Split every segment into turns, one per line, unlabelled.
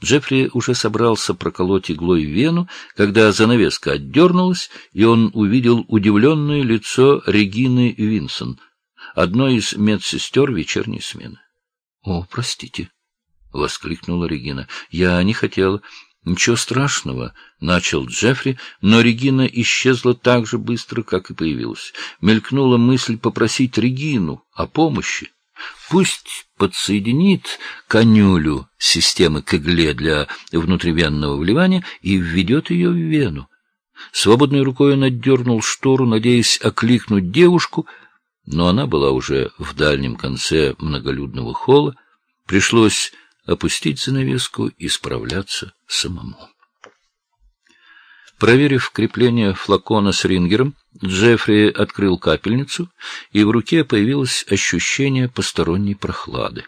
Джеффри уже собрался проколоть иглой вену, когда занавеска отдернулась, и он увидел удивленное лицо Регины Винсон, одной из медсестер вечерней смены. — О, простите, — воскликнула Регина. — Я не хотела. — Ничего страшного, — начал Джеффри, но Регина исчезла так же быстро, как и появилась. Мелькнула мысль попросить Регину о помощи. Пусть подсоединит канюлю системы к игле для внутривенного вливания и введет ее в вену. Свободной рукой он отдернул штору, надеясь окликнуть девушку, но она была уже в дальнем конце многолюдного холла. Пришлось опустить занавеску и справляться самому. Проверив крепление флакона с рингером, Джеффри открыл капельницу, и в руке появилось ощущение посторонней прохлады.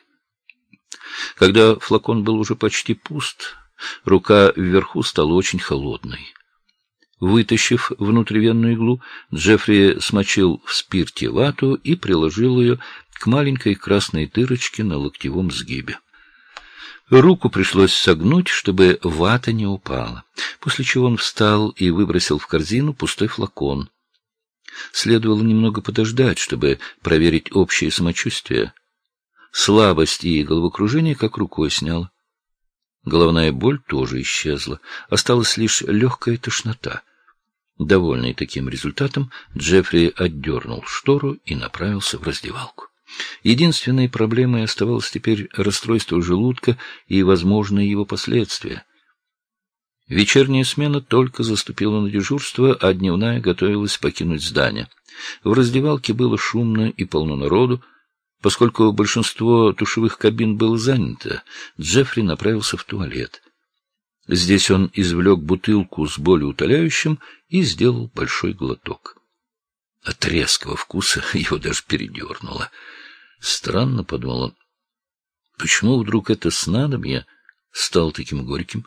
Когда флакон был уже почти пуст, рука вверху стала очень холодной. Вытащив внутривенную иглу, Джеффри смочил в спирте вату и приложил ее к маленькой красной дырочке на локтевом сгибе. Руку пришлось согнуть, чтобы вата не упала, после чего он встал и выбросил в корзину пустой флакон. Следовало немного подождать, чтобы проверить общее самочувствие. Слабость и головокружение как рукой сняло. Головная боль тоже исчезла, осталась лишь легкая тошнота. Довольный таким результатом, Джеффри отдернул штору и направился в раздевалку. Единственной проблемой оставалось теперь расстройство желудка и возможные его последствия. Вечерняя смена только заступила на дежурство, а дневная готовилась покинуть здание. В раздевалке было шумно и полно народу. Поскольку большинство душевых кабин было занято, Джеффри направился в туалет. Здесь он извлек бутылку с болеутоляющим и сделал большой глоток. От резкого вкуса его даже передернуло. Странно, — подумал он, — почему вдруг это снадобье стало таким горьким?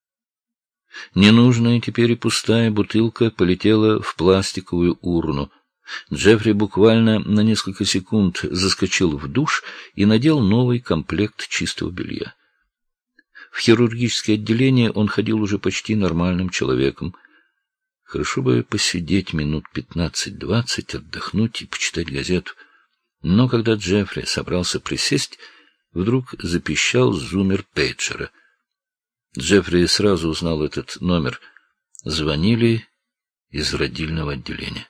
Ненужная теперь и пустая бутылка полетела в пластиковую урну. Джеффри буквально на несколько секунд заскочил в душ и надел новый комплект чистого белья. В хирургическое отделение он ходил уже почти нормальным человеком. Хорошо бы посидеть минут 15-20, отдохнуть и почитать газету. Но когда Джеффри собрался присесть, вдруг запищал зуммер пейджера. Джеффри сразу узнал этот номер. Звонили из родильного отделения.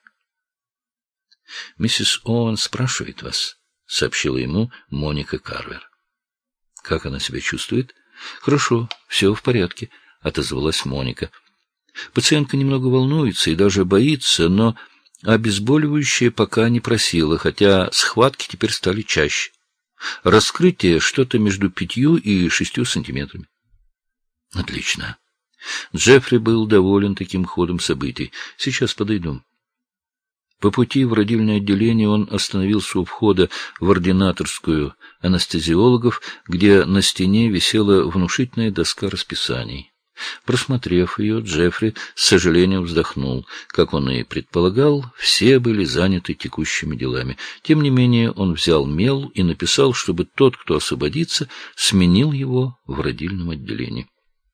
— Миссис Оуэн спрашивает вас, — сообщила ему Моника Карвер. — Как она себя чувствует? — Хорошо, все в порядке, — отозвалась Моника. Пациентка немного волнуется и даже боится, но обезболивающее пока не просила, хотя схватки теперь стали чаще. Раскрытие что-то между 5 и 6 сантиметрами. Отлично. Джеффри был доволен таким ходом событий. Сейчас подойду. По пути в родильное отделение он остановился у входа в ординаторскую анестезиологов, где на стене висела внушительная доска расписаний. Просмотрев ее, Джеффри с сожалением вздохнул. Как он и предполагал, все были заняты текущими делами. Тем не менее, он взял мел и написал, чтобы тот, кто освободится, сменил его в родильном отделении.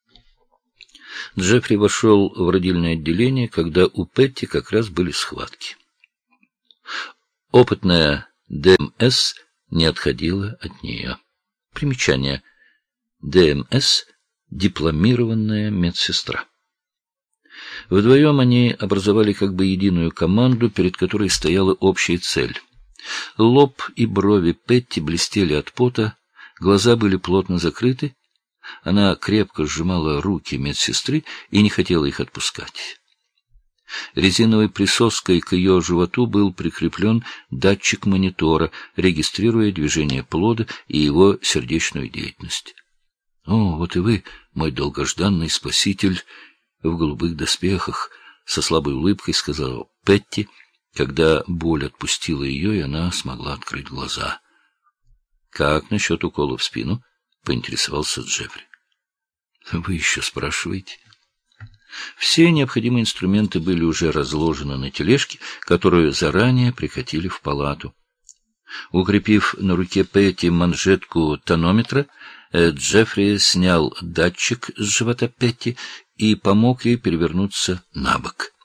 Джеффри вошел в родильное отделение, когда у Петти как раз были схватки. Опытная ДМС не отходила от нее. Примечание. ДМС — дипломированная медсестра. Вдвоем они образовали как бы единую команду, перед которой стояла общая цель. Лоб и брови Петти блестели от пота, глаза были плотно закрыты. Она крепко сжимала руки медсестры и не хотела их отпускать. Резиновой присоской к ее животу был прикреплен датчик монитора, регистрируя движение плода и его сердечную деятельность. — О, вот и вы, мой долгожданный спаситель в голубых доспехах, — со слабой улыбкой сказала Петти, когда боль отпустила ее, и она смогла открыть глаза. — Как насчет укола в спину? — поинтересовался Джеффри. — Вы еще спрашиваете? Все необходимые инструменты были уже разложены на тележке, которую заранее прикатили в палату. Укрепив на руке Петти манжетку тонометра, Джеффри снял датчик с живота Петти и помог ей перевернуться на бок.